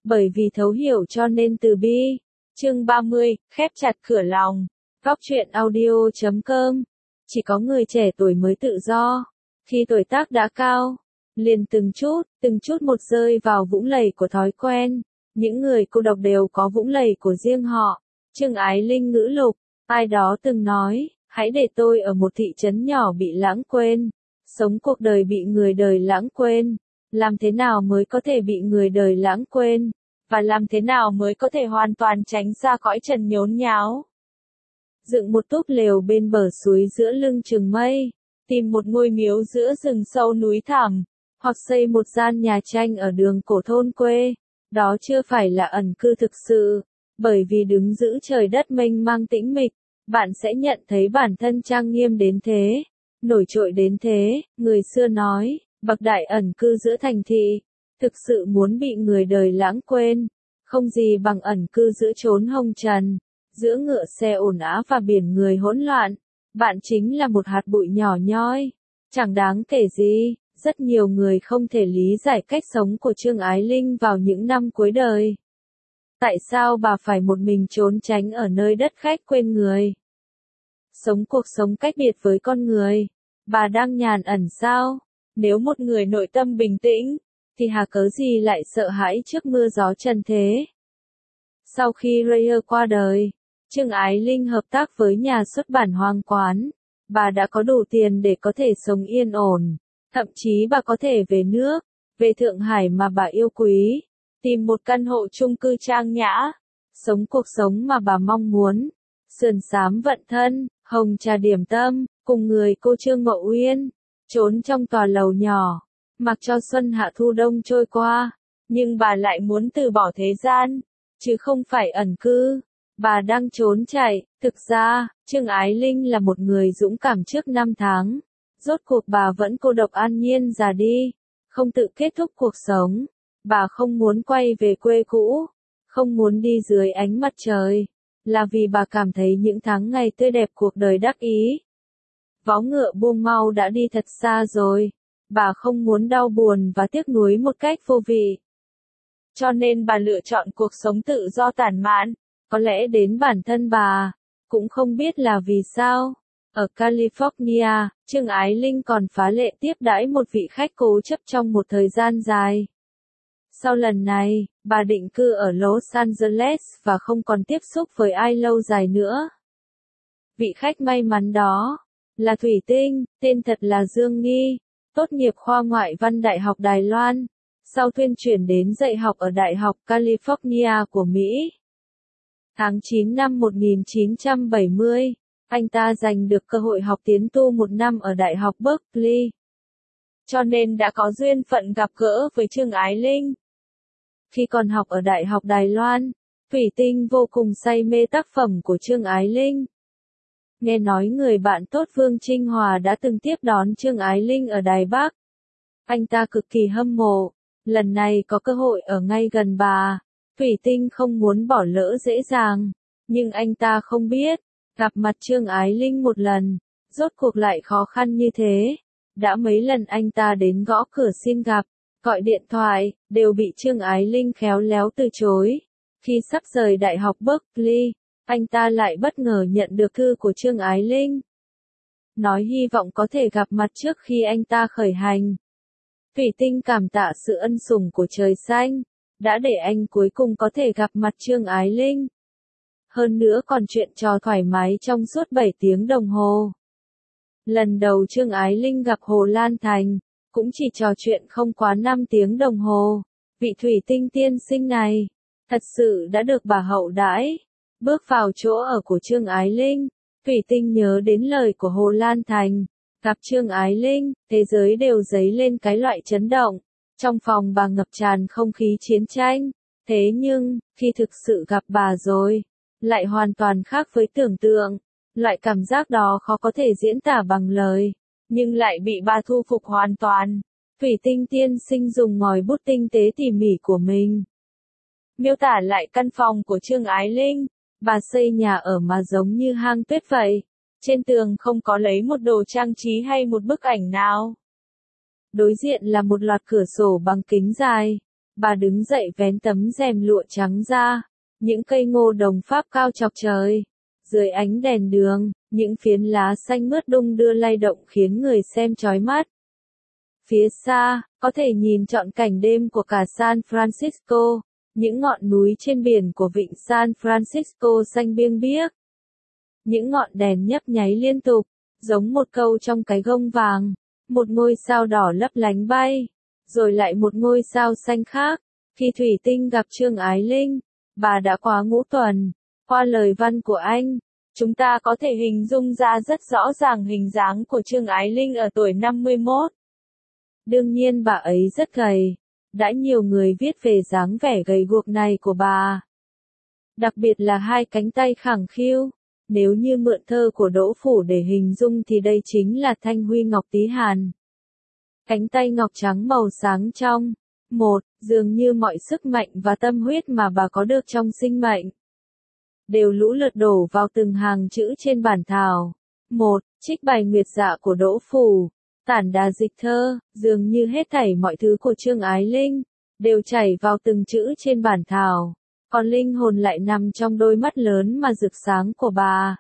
bởi vì thấu hiểu cho nên từ bi. Chương 30, khép chặt cửa lòng. Góc truyện audio.com. Chỉ có người trẻ tuổi mới tự do. Khi tuổi tác đã cao, liền từng chút một rơi vào vũng lầy của thói quen. Những người cô độc đều có vũng lầy của riêng họ. Chương Ái Linh ngữ lục. Ai đó từng nói, hãy để tôi ở một thị trấn nhỏ bị lãng quên. Sống cuộc đời bị người đời lãng quên. Làm thế nào mới có thể bị người đời lãng quên? Và làm thế nào mới có thể hoàn toàn tránh xa cõi trần nhốn nháo? Dựng một túp lều bên bờ suối giữa lưng chừng mây, tìm một ngôi miếu giữa rừng sâu núi thẳm, hoặc xây một gian nhà tranh ở đường cổ thôn quê. Đó chưa phải là ẩn cư thực sự, bởi vì đứng giữ trời đất mênh mang tĩnh mịch, bạn sẽ nhận thấy bản thân trang nghiêm đến thế, nổi trội đến thế. Người xưa nói, bậc đại ẩn cư giữa thành thị, thực sự muốn bị người đời lãng quên, không gì bằng ẩn cư giữa chốn hồng trần, giữa ngựa xe ồn ào và biển người hỗn loạn. Bạn chính là một hạt bụi nhỏ nhoi, chẳng đáng kể gì. Rất nhiều người không thể lý giải cách sống của Chương Ái Linh vào những năm cuối đời. Tại sao bà phải một mình trốn tránh ở nơi đất khách quên người? Sống cuộc sống cách biệt với con người. Bà đang nhàn ẩn sao? Nếu một người nội tâm bình tĩnh, thì hà cớ gì lại sợ hãi trước mưa gió trần thế? Sau khi Rayer qua đời, Chương Ái Linh hợp tác với nhà xuất bản Hoàng Quán. Bà đã có đủ tiền để có thể sống yên ổn. Thậm chí bà có thể về nước, về Thượng Hải mà bà yêu quý, tìm một căn hộ chung cư trang nhã, sống cuộc sống mà bà mong muốn. Sườn xám vận thân, hồng trà điểm tâm, cùng người cô Trương Mậu Uyên, trốn trong tòa lầu nhỏ, mặc cho xuân hạ thu đông trôi qua. Nhưng bà lại muốn từ bỏ thế gian, chứ không phải ẩn cư. Bà đang trốn chạy. Thực ra, Chương Ái Linh là một người dũng cảm trước năm tháng. Rốt cuộc bà vẫn cô độc an nhiên già đi, không tự kết thúc cuộc sống. Bà không muốn quay về quê cũ, không muốn đi dưới ánh mặt trời, là vì bà cảm thấy những tháng ngày tươi đẹp cuộc đời đắc ý. Vó ngựa buông mau đã đi thật xa rồi, bà không muốn đau buồn và tiếc nuối một cách vô vị. Cho nên bà lựa chọn cuộc sống tự do tản mạn, có lẽ đến bản thân bà, cũng không biết là vì sao. Ở California, Chương Ái Linh còn phá lệ tiếp đãi một vị khách cố chấp trong một thời gian dài. Sau lần này, bà định cư ở Los Angeles và không còn tiếp xúc với ai lâu dài nữa. Vị khách may mắn đó là Thủy Tinh, tên thật là Dương Nghi, tốt nghiệp khoa ngoại văn Đại học Đài Loan, sau thuyên chuyển đến dạy học ở Đại học California của Mỹ. Tháng 9 năm 1970, anh ta giành được cơ hội học tiến tu một năm ở Đại học Berkeley. Cho nên đã có duyên phận gặp gỡ với Chương Ái Linh. Khi còn học ở Đại học Đài Loan, Thủy Tinh vô cùng say mê tác phẩm của Chương Ái Linh. Nghe nói người bạn tốt Vương Trinh Hòa đã từng tiếp đón Chương Ái Linh ở Đài Bắc. Anh ta cực kỳ hâm mộ, lần này có cơ hội ở ngay gần bà, Thủy Tinh không muốn bỏ lỡ dễ dàng, nhưng anh ta không biết, gặp mặt Chương Ái Linh một lần, rốt cuộc lại khó khăn như thế. Đã mấy lần anh ta đến gõ cửa xin gặp, gọi điện thoại, đều bị Chương Ái Linh khéo léo từ chối. Khi sắp rời Đại học Berkeley, anh ta lại bất ngờ nhận được thư của Chương Ái Linh, nói hy vọng có thể gặp mặt trước khi anh ta khởi hành. Thủy Tinh cảm tạ sự ân sủng của trời xanh, đã để anh cuối cùng có thể gặp mặt Chương Ái Linh. Hơn nữa còn chuyện trò thoải mái trong suốt 7 tiếng đồng hồ. Lần đầu Chương Ái Linh gặp Hồ Lan Thành, cũng chỉ trò chuyện không quá 5 tiếng đồng hồ. Vị Thủy Tinh tiên sinh này, thật sự đã được bà hậu đãi. Bước vào chỗ ở của Chương Ái Linh, Thủy Tinh nhớ đến lời của Hồ Lan Thành. Gặp Chương Ái Linh, thế giới đều dấy lên cái loại chấn động. Trong phòng bà ngập tràn không khí chiến tranh. Thế nhưng, khi thực sự gặp bà rồi, lại hoàn toàn khác với tưởng tượng. Loại cảm giác đó khó có thể diễn tả bằng lời, nhưng lại bị bà thu phục hoàn toàn. Thủy Tinh tiên sinh dùng ngòi bút tinh tế tỉ mỉ của mình miêu tả lại căn phòng của Chương Ái Linh. Bà xây nhà ở mà giống như hang tuyết vậy. Trên tường không có lấy một đồ trang trí hay một bức ảnh nào. Đối diện là một loạt cửa sổ bằng kính dài, Bà đứng dậy vén tấm rèm lụa trắng ra. Những cây ngô đồng Pháp cao chọc trời. Dưới ánh đèn đường, những phiến lá xanh mướt đung đưa lay động khiến người xem chói mắt. Phía xa, có thể nhìn trọn cảnh đêm của cả San Francisco, những ngọn núi trên biển của vịnh San Francisco xanh biêng biếc. Những ngọn đèn nhấp nháy liên tục, giống một câu trong cái gông vàng, một ngôi sao đỏ lấp lánh bay, rồi lại một ngôi sao xanh khác. Khi Thủy Tinh gặp Trương Ái Linh, bà đã quá ngũ tuần. Qua lời văn của anh, chúng ta có thể hình dung ra rất rõ ràng hình dáng của Trương Ái Linh ở tuổi 51. Đương nhiên bà ấy rất gầy. Đã nhiều người viết về dáng vẻ gầy guộc này của bà. Đặc biệt là hai cánh tay khẳng khiu. Nếu như mượn thơ của Đỗ Phủ để hình dung thì đây chính là Thanh Huy Ngọc Tý Hàn. Cánh tay ngọc trắng màu sáng trong. Dường như mọi sức mạnh và tâm huyết mà bà có được trong sinh mệnh đều lũ lượt đổ vào từng hàng chữ trên bản thảo. Trích bài Nguyệt Dạ của Đỗ Phủ. Tản đà dịch thơ, dường như hết thảy mọi thứ của Trương Ái Linh đều chảy vào từng chữ trên bản thảo, còn linh hồn lại nằm trong đôi mắt lớn mà rực sáng của bà.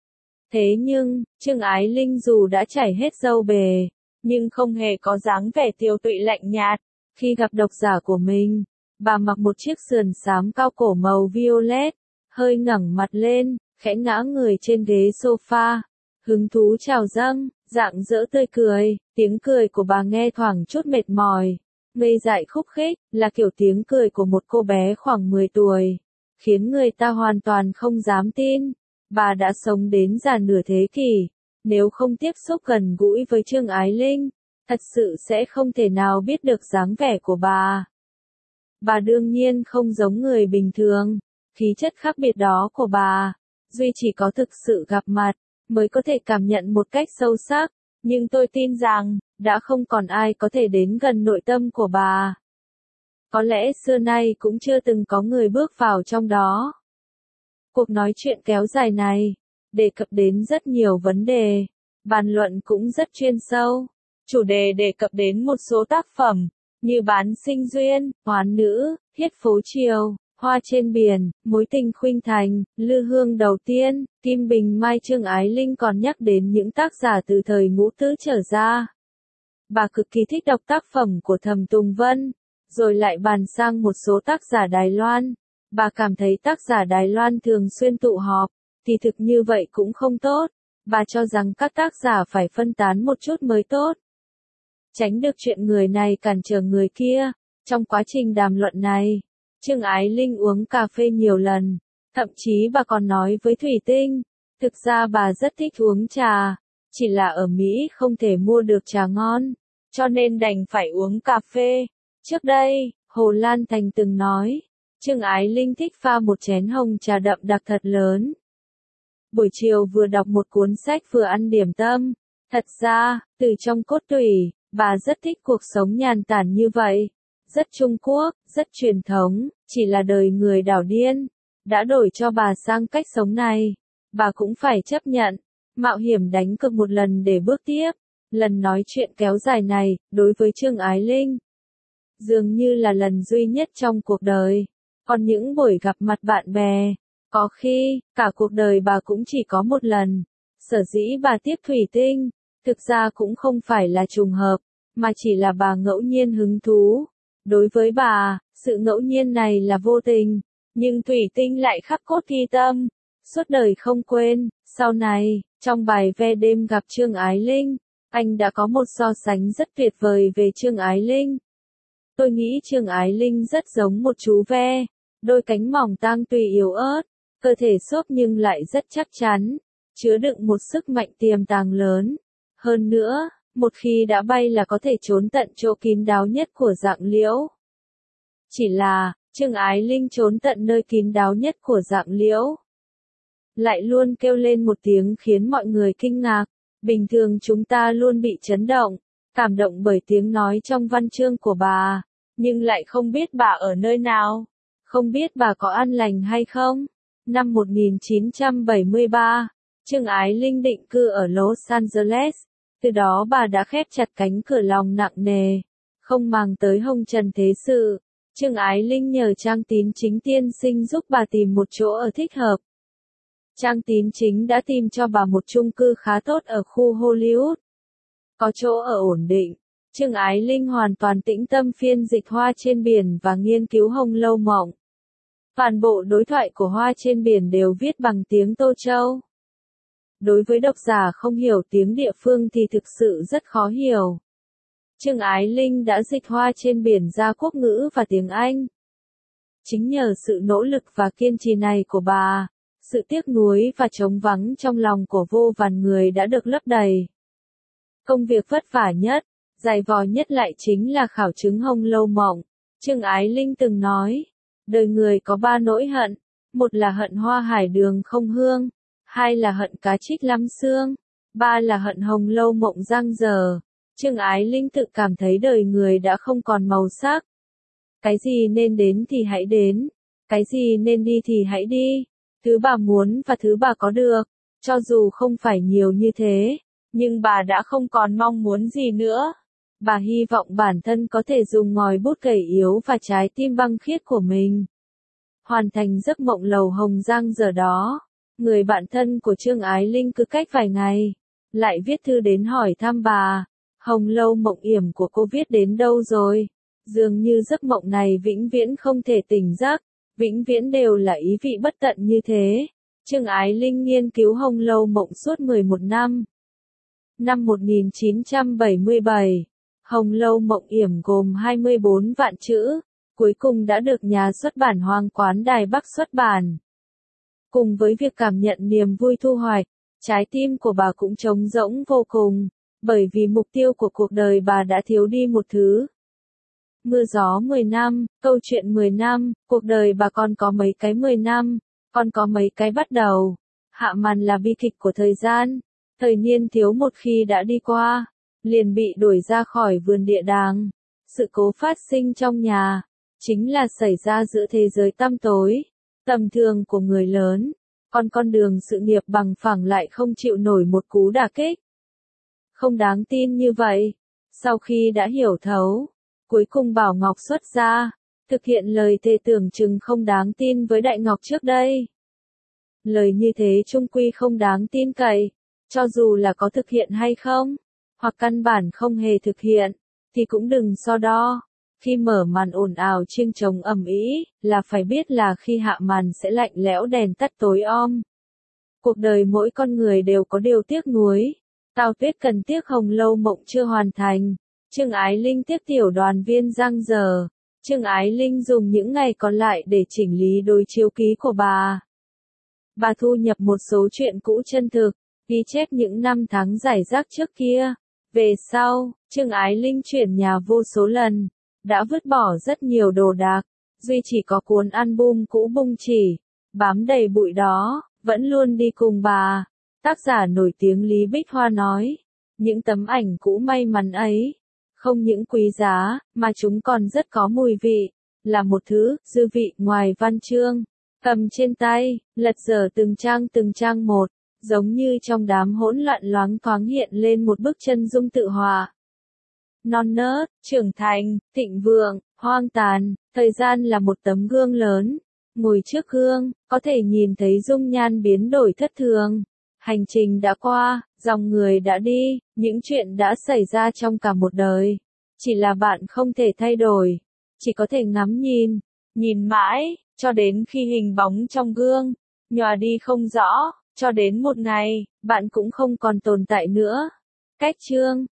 Thế nhưng, Trương Ái Linh dù đã chảy hết râu bề, nhưng không hề có dáng vẻ tiều tụy lạnh nhạt. Khi gặp độc giả của mình, bà mặc một chiếc sườn xám cao cổ màu violet, hơi ngẩng mặt lên, khẽ ngã người trên ghế sofa, hứng thú trào dâng, rạng rỡ tươi cười. Tiếng cười của bà nghe thoảng chút mệt mỏi, ngây dại khúc khích, là kiểu tiếng cười của một cô bé khoảng 10 tuổi, khiến người ta hoàn toàn không dám tin. Bà đã sống đến già nửa thế kỷ, nếu không tiếp xúc gần gũi với Trương Ái Linh, thật sự sẽ không thể nào biết được dáng vẻ của bà. Bà đương nhiên không giống người bình thường, khí chất khác biệt đó của bà, duy chỉ có thực sự gặp mặt, mới có thể cảm nhận một cách sâu sắc, nhưng tôi tin rằng, đã không còn ai có thể đến gần nội tâm của bà. Có lẽ xưa nay cũng chưa từng có người bước vào trong đó. Cuộc nói chuyện kéo dài này, đề cập đến rất nhiều vấn đề, bàn luận cũng rất chuyên sâu. Chủ đề đề cập đến một số tác phẩm, như Bán Sinh Duyên, Hoán Nữ, Thiết Phố Chiều, Hoa Trên Biển, Mối Tình Khuynh Thành, Lư Hương Đầu Tiên, Kim Bình Mai. Trương Ái Linh còn nhắc đến những tác giả từ thời Ngũ Tứ trở ra. Bà cực kỳ thích đọc tác phẩm của Thẩm Tùng Vân, rồi lại bàn sang một số tác giả Đài Loan. Bà cảm thấy tác giả Đài Loan thường xuyên tụ họp, thì thực như vậy cũng không tốt. Bà cho rằng các tác giả phải phân tán một chút mới tốt, tránh được chuyện người này cản trở người kia. Trong quá trình đàm luận này, Trương Ái Linh uống cà phê nhiều lần, thậm chí bà còn nói với Thủy Tinh, thực ra bà rất thích uống trà, chỉ là ở Mỹ không thể mua được trà ngon, cho nên đành phải uống cà phê. Trước đây, Hồ Lan Thành từng nói, Trương Ái Linh thích pha một chén hồng trà đậm đặc thật lớn. Buổi chiều vừa đọc một cuốn sách vừa ăn điểm tâm. Thật ra, từ trong cốt tủy, bà rất thích cuộc sống nhàn tản như vậy. Rất Trung Quốc, rất truyền thống, chỉ là đời người đảo điên đã đổi cho bà sang cách sống này. Bà cũng phải chấp nhận, mạo hiểm đánh cược một lần để bước tiếp. Lần nói chuyện kéo dài này, đối với Trương Ái Linh, dường như là lần duy nhất trong cuộc đời. Còn những buổi gặp mặt bạn bè, có khi, cả cuộc đời bà cũng chỉ có một lần. Sở dĩ bà tiếp Thủy Tinh, thực ra cũng không phải là trùng hợp, mà chỉ là bà ngẫu nhiên hứng thú. Đối với bà, sự ngẫu nhiên này là vô tình, nhưng Thủy Tinh lại khắc cốt ghi tâm, suốt đời không quên. Sau này, trong bài Ve Đêm gặp Trương Ái Linh, anh đã có một so sánh rất tuyệt vời về Trương Ái Linh. Tôi nghĩ Trương Ái Linh rất giống một chú ve, đôi cánh mỏng tang tùy yếu ớt, cơ thể xốp nhưng lại rất chắc chắn, chứa đựng một sức mạnh tiềm tàng lớn. Hơn nữa, một khi đã bay là có thể trốn tận chỗ kín đáo nhất của Dạng Liễu. Chỉ là, Trương Ái Linh trốn tận nơi kín đáo nhất của Dạng Liễu, lại luôn kêu lên một tiếng khiến mọi người kinh ngạc. Bình thường chúng ta luôn bị chấn động, cảm động bởi tiếng nói trong văn chương của bà, nhưng lại không biết bà ở nơi nào, không biết bà có an lành hay không. Năm 1973, Trương Ái Linh định cư ở Los Angeles, từ đó bà đã khép chặt cánh cửa lòng nặng nề, không màng tới hồng trần thế sự. Trương Ái Linh nhờ Trang Tín Chính tiên sinh giúp bà tìm một chỗ ở thích hợp. Trang Tín Chính đã tìm cho bà một chung cư khá tốt ở khu Hollywood. Có chỗ ở ổn định, Trương Ái Linh hoàn toàn tĩnh tâm phiên dịch Hoa trên biển và nghiên cứu Hồng Lâu Mộng. Toàn bộ đối thoại của Hoa trên biển đều viết bằng tiếng Tô Châu. Đối với độc giả không hiểu tiếng địa phương thì thực sự rất khó hiểu. Trương Ái Linh đã dịch Hoa trên biển ra quốc ngữ và tiếng Anh. Chính nhờ sự nỗ lực và kiên trì này của bà, sự tiếc nuối và trống vắng trong lòng của vô vàn người đã được lấp đầy. Công việc vất vả nhất, dày vò nhất lại chính là khảo chứng Hồng Lâu Mộng. Trương Ái Linh từng nói, đời người có 3 nỗi hận, một là hận hoa hải đường không hương, 2 là hận cá trích lắm xương, 3 là hận Hồng Lâu Mộng giang dở. Trương Ái Linh tự cảm thấy đời người đã không còn màu sắc. Cái gì nên đến thì hãy đến, cái gì nên đi thì hãy đi, thứ bà muốn và thứ bà có được, cho dù không phải nhiều như thế, nhưng bà đã không còn mong muốn gì nữa. Bà hy vọng bản thân có thể dùng ngòi bút gầy yếu và trái tim băng khiết của mình, hoàn thành giấc mộng lầu hồng giang dở đó. Người bạn thân của Trương Ái Linh cứ cách vài ngày, lại viết thư đến hỏi thăm bà. Hồng Lâu Mộng yểm của cô viết đến đâu rồi? Dường như giấc mộng này vĩnh viễn không thể tỉnh giấc, vĩnh viễn đều là ý vị bất tận như thế. Trương Ái Linh nghiên cứu Hồng Lâu Mộng suốt 11 năm. Năm 1977, Hồng Lâu Mộng yểm gồm 24 vạn chữ, cuối cùng đã được nhà xuất bản Hoàng Quán Đài Bắc xuất bản. Cùng với việc cảm nhận niềm vui thu hoạch, trái tim của bà cũng trống rỗng vô cùng. Bởi vì mục tiêu của cuộc đời bà đã thiếu đi một thứ. Mưa gió 10 năm, câu chuyện 10 năm, cuộc đời bà còn có mấy cái 10 năm, còn có mấy cái bắt đầu. Hạ màn là bi kịch của thời gian. Thời niên thiếu một khi đã đi qua, liền bị đuổi ra khỏi vườn địa đàng. Sự cố phát sinh trong nhà, chính là xảy ra giữa thế giới tăm tối, tầm thường của người lớn, còn con đường sự nghiệp bằng phẳng lại không chịu nổi một cú đả kích. Không đáng tin như vậy. Sau khi đã hiểu thấu, cuối cùng Bảo Ngọc xuất gia, thực hiện lời thề tưởng chừng không đáng tin với Đại Ngọc trước đây. Lời như thế chung quy không đáng tin cậy, cho dù là có thực hiện hay không, hoặc căn bản không hề thực hiện, thì cũng đừng so đo. Khi mở màn ồn ào chiêng trống ầm ĩ, là phải biết là khi hạ màn sẽ lạnh lẽo đèn tắt tối om. Cuộc đời mỗi con người đều có điều tiếc nuối. Tào Tuyết cần tiếc Hồng Lâu Mộng chưa hoàn thành. Trương Ái Linh tiếc tiểu đoàn viên giang dở. Trương Ái Linh dùng những ngày còn lại để chỉnh lý đối chiếu ký của bà. Bà thu nhập một số chuyện cũ chân thực, ghi chép những năm tháng rải rác trước kia. Về sau, Trương Ái Linh chuyển nhà vô số lần, đã vứt bỏ rất nhiều đồ đạc, duy chỉ có cuốn album cũ bung chỉ, bám đầy bụi đó, vẫn luôn đi cùng bà. Tác giả nổi tiếng Lý Bích Hoa nói, những tấm ảnh cũ may mắn ấy, không những quý giá, mà chúng còn rất có mùi vị, là một thứ, dư vị ngoài văn chương. Cầm trên tay, lật dở từng trang một, giống như trong đám hỗn loạn loáng thoáng hiện lên một bức chân dung tự họa. Non nớt, trưởng thành, thịnh vượng, hoang tàn, thời gian là một tấm gương lớn. Ngồi trước gương, có thể nhìn thấy dung nhan biến đổi thất thường. Hành trình đã qua, dòng người đã đi, những chuyện đã xảy ra trong cả một đời. Chỉ là bạn không thể thay đổi, chỉ có thể ngắm nhìn mãi, cho đến khi hình bóng trong gương, nhòa đi không rõ, cho đến một ngày, bạn cũng không còn tồn tại nữa. Cách chương